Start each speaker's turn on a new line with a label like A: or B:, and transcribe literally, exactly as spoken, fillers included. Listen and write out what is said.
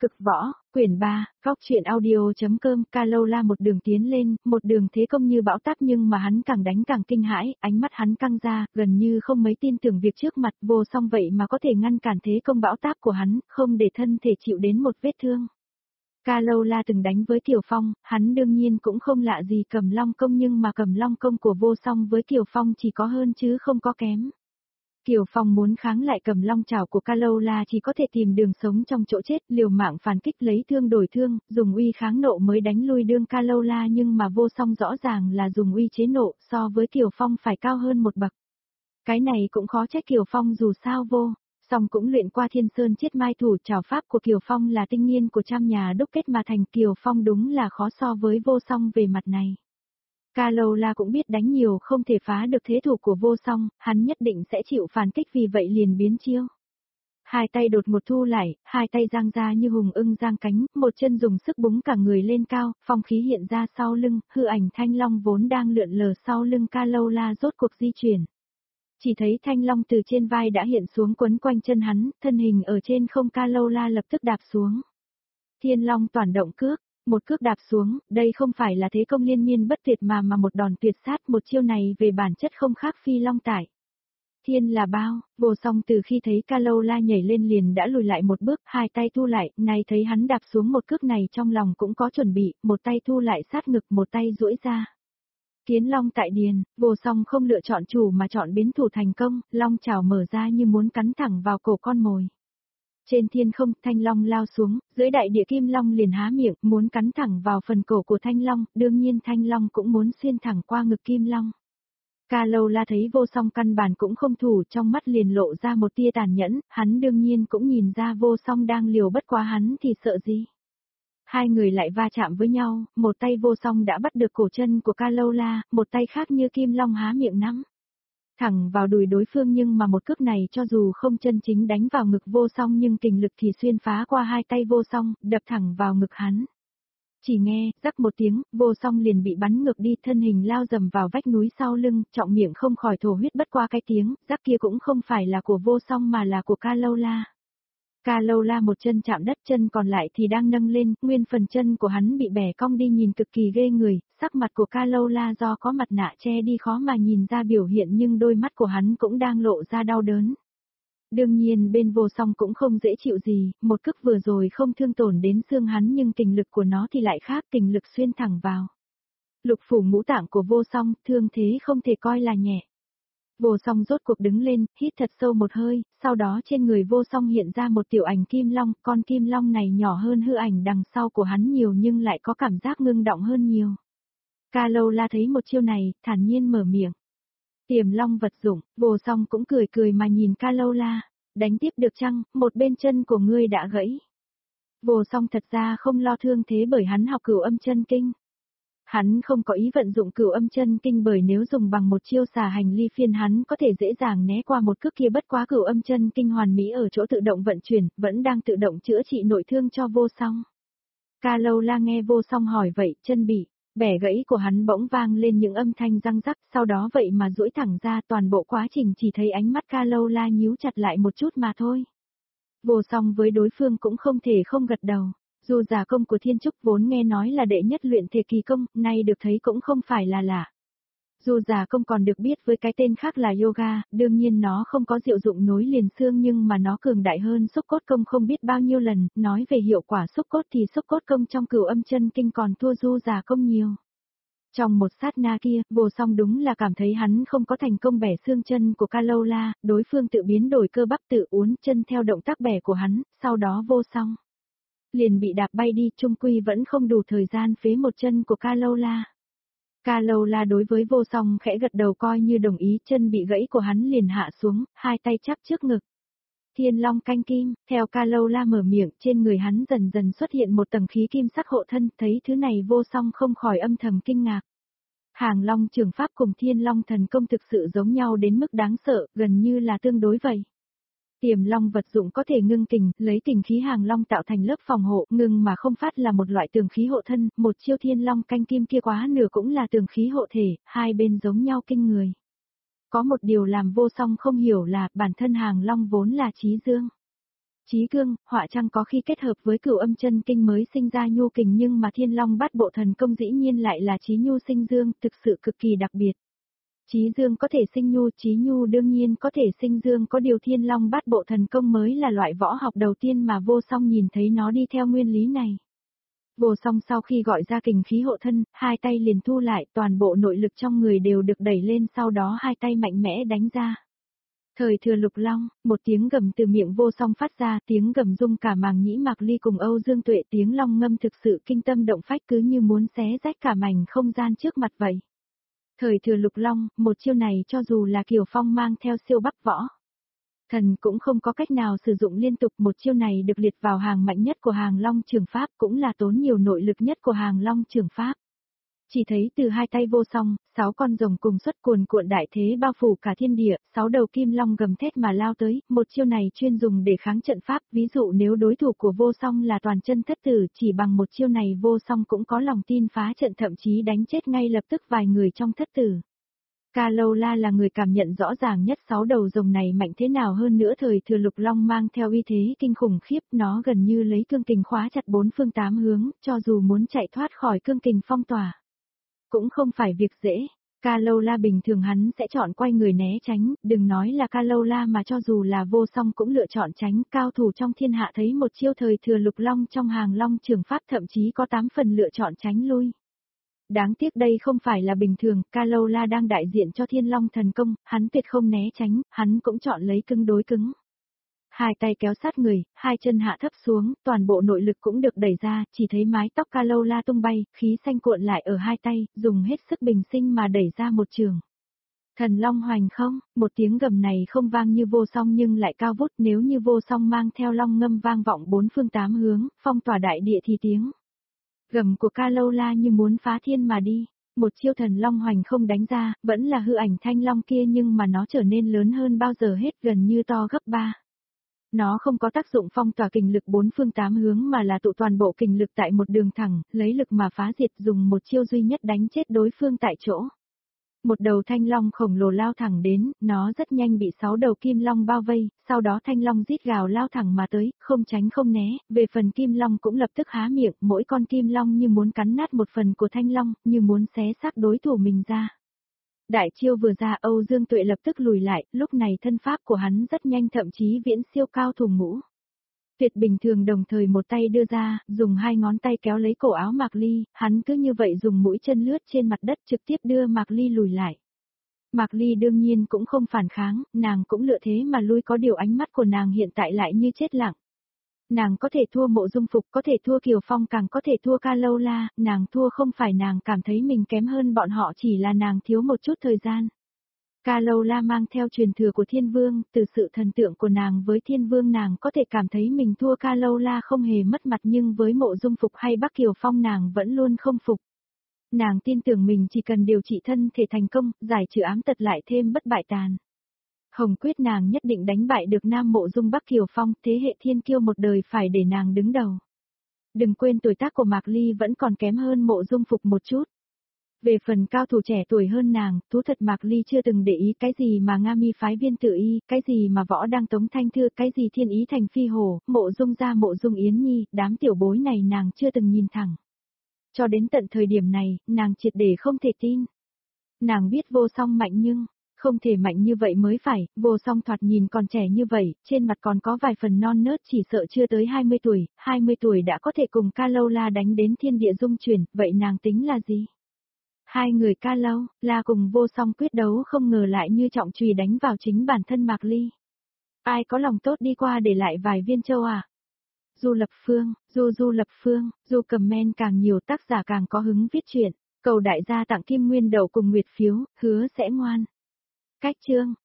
A: Cực võ, quyển ba, góc truyện audio.com. Kalola một đường tiến lên, một đường thế công như bão táp nhưng mà hắn càng đánh càng kinh hãi, ánh mắt hắn căng ra, gần như không mấy tin tưởng việc trước mặt Vô Song vậy mà có thể ngăn cản thế công bão táp của hắn, không để thân thể chịu đến một vết thương. Kalola từng đánh với Kiều Phong, hắn đương nhiên cũng không lạ gì Cầm Long công nhưng mà Cầm Long công của Vô Song với Kiều Phong chỉ có hơn chứ không có kém. Kiều Phong muốn kháng lại Cầm Long chảo của Kalola chỉ có thể tìm đường sống trong chỗ chết, liều mạng phản kích lấy thương đổi thương, dùng uy kháng nộ mới đánh lui đương Kalola nhưng mà Vô Song rõ ràng là dùng uy chế nộ, so với Kiều Phong phải cao hơn một bậc. Cái này cũng khó trách Kiều Phong dù sao Vô Song cũng luyện qua Thiên Sơn Chiết Mai thủ, trảo pháp của Kiều Phong là tinh nghiên của trăm nhà đúc kết mà thành, Kiều Phong đúng là khó so với Vô Song về mặt này. Kalola cũng biết đánh nhiều không thể phá được thế thủ của Vô Song, hắn nhất định sẽ chịu phản kích vì vậy liền biến chiêu. Hai tay đột một thu lại, hai tay giang ra như hùng ưng giang cánh, một chân dùng sức búng cả người lên cao, phong khí hiện ra sau lưng, hư ảnh thanh long vốn đang lượn lờ sau lưng Kalola rốt cuộc di chuyển. Chỉ thấy thanh long từ trên vai đã hiện xuống quấn quanh chân hắn, thân hình ở trên không Kalola lập tức đạp xuống. Thiên long toàn động cước. Một cước đạp xuống, đây không phải là thế công liên miên bất tuyệt mà mà một đòn tuyệt sát, một chiêu này về bản chất không khác phi long tải. Thiên là bao, Vô Song từ khi thấy Kalola nhảy lên liền đã lùi lại một bước, hai tay thu lại, nay thấy hắn đạp xuống một cước này trong lòng cũng có chuẩn bị, một tay thu lại sát ngực, một tay duỗi ra. Kiến long tại điền, Vô Song không lựa chọn chủ mà chọn biến thủ thành công, long chảo mở ra như muốn cắn thẳng vào cổ con mồi. Trên thiên không, thanh long lao xuống, dưới đại địa kim long liền há miệng, muốn cắn thẳng vào phần cổ của thanh long, đương nhiên thanh long cũng muốn xuyên thẳng qua ngực kim long. Kalola thấy Vô Song căn bản cũng không thủ, trong mắt liền lộ ra một tia tàn nhẫn, hắn đương nhiên cũng nhìn ra Vô Song đang liều, bất quá hắn thì sợ gì. Hai người lại va chạm với nhau, một tay Vô Song đã bắt được cổ chân của Kalola, một tay khác như kim long há miệng nắm thẳng vào đùi đối phương nhưng mà một cước này cho dù không chân chính đánh vào ngực Vô Song nhưng kình lực thì xuyên phá qua hai tay Vô Song, đập thẳng vào ngực hắn. Chỉ nghe, rắc một tiếng, Vô Song liền bị bắn ngược đi, thân hình lao dầm vào vách núi sau lưng, trọng miệng không khỏi thổ huyết, bất qua cái tiếng, rắc kia cũng không phải là của Vô Song mà là của Kalola. Kalola một chân chạm đất, chân còn lại thì đang nâng lên, nguyên phần chân của hắn bị bẻ cong đi nhìn cực kỳ ghê người, sắc mặt của Kalola do có mặt nạ che đi khó mà nhìn ra biểu hiện nhưng đôi mắt của hắn cũng đang lộ ra đau đớn. Đương nhiên bên Vô Song cũng không dễ chịu gì, một cước vừa rồi không thương tổn đến xương hắn nhưng kình lực của nó thì lại khác, kình lực xuyên thẳng vào lục phủ ngũ tạng của Vô Song, thương thế không thể coi là nhẹ. Vô Song rốt cuộc đứng lên, hít thật sâu một hơi, sau đó trên người Vô Song hiện ra một tiểu ảnh kim long, con kim long này nhỏ hơn hư ảnh đằng sau của hắn nhiều nhưng lại có cảm giác ngưng động hơn nhiều. Kalola thấy một chiêu này, thản nhiên mở miệng. Tiềm long vật dụng, Vô Song cũng cười cười mà nhìn Kalola, đánh tiếp được chăng, một bên chân của ngươi đã gãy. Vô Song thật ra không lo thương thế bởi hắn học Cửu Âm Chân Kinh. Hắn không có ý vận dụng Cửu Âm Chân Kinh bởi nếu dùng bằng một chiêu xà hành ly phiên hắn có thể dễ dàng né qua một cước kia, bất quá Cửu Âm Chân Kinh hoàn mỹ ở chỗ tự động vận chuyển, vẫn đang tự động chữa trị nội thương cho Vô Song. Kalola nghe Vô Song hỏi vậy, chân bị bẻ gãy của hắn bỗng vang lên những âm thanh răng rắc, sau đó vậy mà duỗi thẳng ra, toàn bộ quá trình chỉ thấy ánh mắt Kalola nhíu chặt lại một chút mà thôi. Vô Song với đối phương cũng không thể không gật đầu. Dù giả công của Thiên Trúc vốn nghe nói là đệ nhất luyện thể kỳ công, nay được thấy cũng không phải là lạ. Dù giả công còn được biết với cái tên khác là yoga, đương nhiên nó không có diệu dụng nối liền xương nhưng mà nó cường đại hơn xúc cốt công không biết bao nhiêu lần, nói về hiệu quả xúc cốt thì xúc cốt công trong Cửu Âm Chân Kinh còn thua du giả công nhiều. Trong một sát na kia, Vô Song đúng là cảm thấy hắn không có thành công bẻ xương chân của Kalola, đối phương tự biến đổi cơ bắp tự uốn chân theo động tác bẻ của hắn, sau đó Vô Song liền bị đạp bay đi, chung quy vẫn không đủ thời gian phế một chân của Kalola. Kalola đối với Vô Song khẽ gật đầu coi như đồng ý, chân bị gãy của hắn liền hạ xuống, hai tay chắp trước ngực. Thiên Long canh kim, theo Kalola mở miệng, trên người hắn dần dần xuất hiện một tầng khí kim sắc hộ thân, thấy thứ này Vô Song không khỏi âm thầm kinh ngạc. Hàng Long trường pháp cùng Thiên Long thần công thực sự giống nhau đến mức đáng sợ, gần như là tương đối vậy. Tiềm long vật dụng có thể ngưng kình, lấy kình khí hàng long tạo thành lớp phòng hộ, ngưng mà không phát là một loại tường khí hộ thân, một chiêu Thiên Long canh kim kia quá nửa cũng là tường khí hộ thể, hai bên giống nhau kinh người. Có một điều làm Vô Song không hiểu là bản thân hàng long vốn là chí dương. Chí cương, họa trăng có khi kết hợp với cửu âm chân kinh mới sinh ra nhu kình nhưng mà thiên long bát bộ thần công dĩ nhiên lại là chí nhu sinh dương, thực sự cực kỳ đặc biệt. Chí dương có thể sinh nhu, chí nhu đương nhiên có thể sinh dương, có điều thiên long bát bộ thần công mới là loại võ học đầu tiên mà vô song nhìn thấy nó đi theo nguyên lý này. Vô song sau khi gọi ra kình khí hộ thân, hai tay liền thu lại, toàn bộ nội lực trong người đều được đẩy lên, sau đó hai tay mạnh mẽ đánh ra. Thời thừa lục long, một tiếng gầm từ miệng vô song phát ra, tiếng gầm rung cả màng nhĩ Mạc Ly cùng Âu Dương Tuệ, tiếng long ngâm thực sự kinh tâm động phách, cứ như muốn xé rách cả mảnh không gian trước mặt vậy. Thời thừa lục long, một chiêu này cho dù là Kiều Phong mang theo siêu bắc võ thần cũng không có cách nào sử dụng liên tục, một chiêu này được liệt vào hàng mạnh nhất của hàng long trường pháp, cũng là tốn nhiều nội lực nhất của hàng long trường pháp. Chỉ thấy từ hai tay vô song, sáu con rồng cùng xuất cuồn cuộn đại thế bao phủ cả thiên địa, sáu đầu kim long gầm thét mà lao tới, một chiêu này chuyên dùng để kháng trận pháp, ví dụ nếu đối thủ của vô song là toàn chân thất tử, chỉ bằng một chiêu này vô song cũng có lòng tin phá trận, thậm chí đánh chết ngay lập tức vài người trong thất tử. Ca Lâu La là người cảm nhận rõ ràng nhất sáu đầu rồng này mạnh thế nào, hơn nữa thời thừa lục long mang theo uy thế kinh khủng khiếp, nó gần như lấy cương kình khóa chặt bốn phương tám hướng, cho dù muốn chạy thoát khỏi cương kình phong tỏa cũng không phải việc dễ. Ca Lâu La bình thường hắn sẽ chọn quay người né tránh, đừng nói là Ca Lâu La mà cho dù là vô song cũng lựa chọn tránh, cao thủ trong thiên hạ thấy một chiêu thời thừa lục long trong hàng long trường pháp thậm chí có tám phần lựa chọn tránh lui. Đáng tiếc đây không phải là bình thường, Ca Lâu La đang đại diện cho thiên long thần công, hắn tuyệt không né tránh, hắn cũng chọn lấy cứng đối cứng. Hai tay kéo sát người, hai chân hạ thấp xuống, toàn bộ nội lực cũng được đẩy ra, chỉ thấy mái tóc Ca Lâu La tung bay, khí xanh cuộn lại ở hai tay, dùng hết sức bình sinh mà đẩy ra một trường. Thần long hoành không, một tiếng gầm này không vang như vô song nhưng lại cao vút, nếu như vô song mang theo long ngâm vang vọng bốn phương tám hướng, phong tỏa đại địa thì tiếng gầm của Ca Lâu La như muốn phá thiên mà đi. Một chiêu thần long hoành không đánh ra, vẫn là hư ảnh thanh long kia nhưng mà nó trở nên lớn hơn bao giờ hết, gần như to gấp ba. Nó không có tác dụng phong tỏa kình lực bốn phương tám hướng mà là tụ toàn bộ kình lực tại một đường thẳng, lấy lực mà phá diệt, dùng một chiêu duy nhất đánh chết đối phương tại chỗ. Một đầu thanh long khổng lồ lao thẳng đến, nó rất nhanh bị sáu đầu kim long bao vây, sau đó thanh long rít gào lao thẳng mà tới, không tránh không né, về phần kim long cũng lập tức há miệng, mỗi con kim long như muốn cắn nát một phần của thanh long, như muốn xé xác đối thủ mình ra. Đại chiêu vừa ra, Âu Dương Tuệ lập tức lùi lại, lúc này thân pháp của hắn rất nhanh, thậm chí viễn siêu cao thủ ngũ tuyệt bình thường, đồng thời một tay đưa ra, dùng hai ngón tay kéo lấy cổ áo Mạc Ly, hắn cứ như vậy dùng mũi chân lướt trên mặt đất trực tiếp đưa Mạc Ly lùi lại. Mạc Ly đương nhiên cũng không phản kháng, nàng cũng lựa thế mà lui, có điều ánh mắt của nàng hiện tại lại như chết lặng. Nàng có thể thua Mộ Dung Phục, có thể thua Kiều Phong, càng có thể thua Ca Lâu La, nàng thua không phải nàng cảm thấy mình kém hơn bọn họ, chỉ là nàng thiếu một chút thời gian. Ca Lâu La mang theo truyền thừa của Thiên Vương, từ sự thần tượng của nàng với Thiên Vương nàng có thể cảm thấy mình thua Ca Lâu La không hề mất mặt, nhưng với Mộ Dung Phục hay Bắc Kiều Phong nàng vẫn luôn không phục. Nàng tin tưởng mình chỉ cần điều trị thân thể thành công, giải trừ ám tật lại thêm bất bại tàn. Hồng quyết nàng nhất định đánh bại được Nam Mộ Dung Bắc Kiều Phong, thế hệ thiên kiêu một đời phải để nàng đứng đầu. Đừng quên tuổi tác của Mạc Ly vẫn còn kém hơn Mộ Dung Phục một chút. Về phần cao thủ trẻ tuổi hơn nàng, thú thật Mạc Ly chưa từng để ý cái gì mà Nga Mi phái Viên Tử Y, cái gì mà Võ Đăng Tống Thanh Thư, cái gì Thiên Ý Thành Phi Hổ, Mộ Dung gia Mộ Dung Yến Nhi, đám tiểu bối này nàng chưa từng nhìn thẳng. Cho đến tận thời điểm này, nàng triệt để không thể tin. Nàng biết Vô Song mạnh nhưng không thể mạnh như vậy mới phải, Vô Song thoạt nhìn còn trẻ như vậy, trên mặt còn có vài phần non nớt, chỉ sợ chưa tới hai mươi tuổi, hai mươi tuổi đã có thể cùng Ca Lâu La đánh đến thiên địa dung chuyển, vậy nàng tính là gì? Hai người Ca Lâu La cùng Vô Song quyết đấu không ngờ lại như trọng chùy đánh vào chính bản thân Mạc Ly. Ai có lòng tốt đi qua để lại vài viên châu à? Du Lập Phương, Du Du Lập Phương, Du comment càng nhiều tác giả càng có hứng viết truyện, cầu đại gia tặng kim nguyên đậu cùng nguyệt phiếu, hứa sẽ ngoan. Cách chương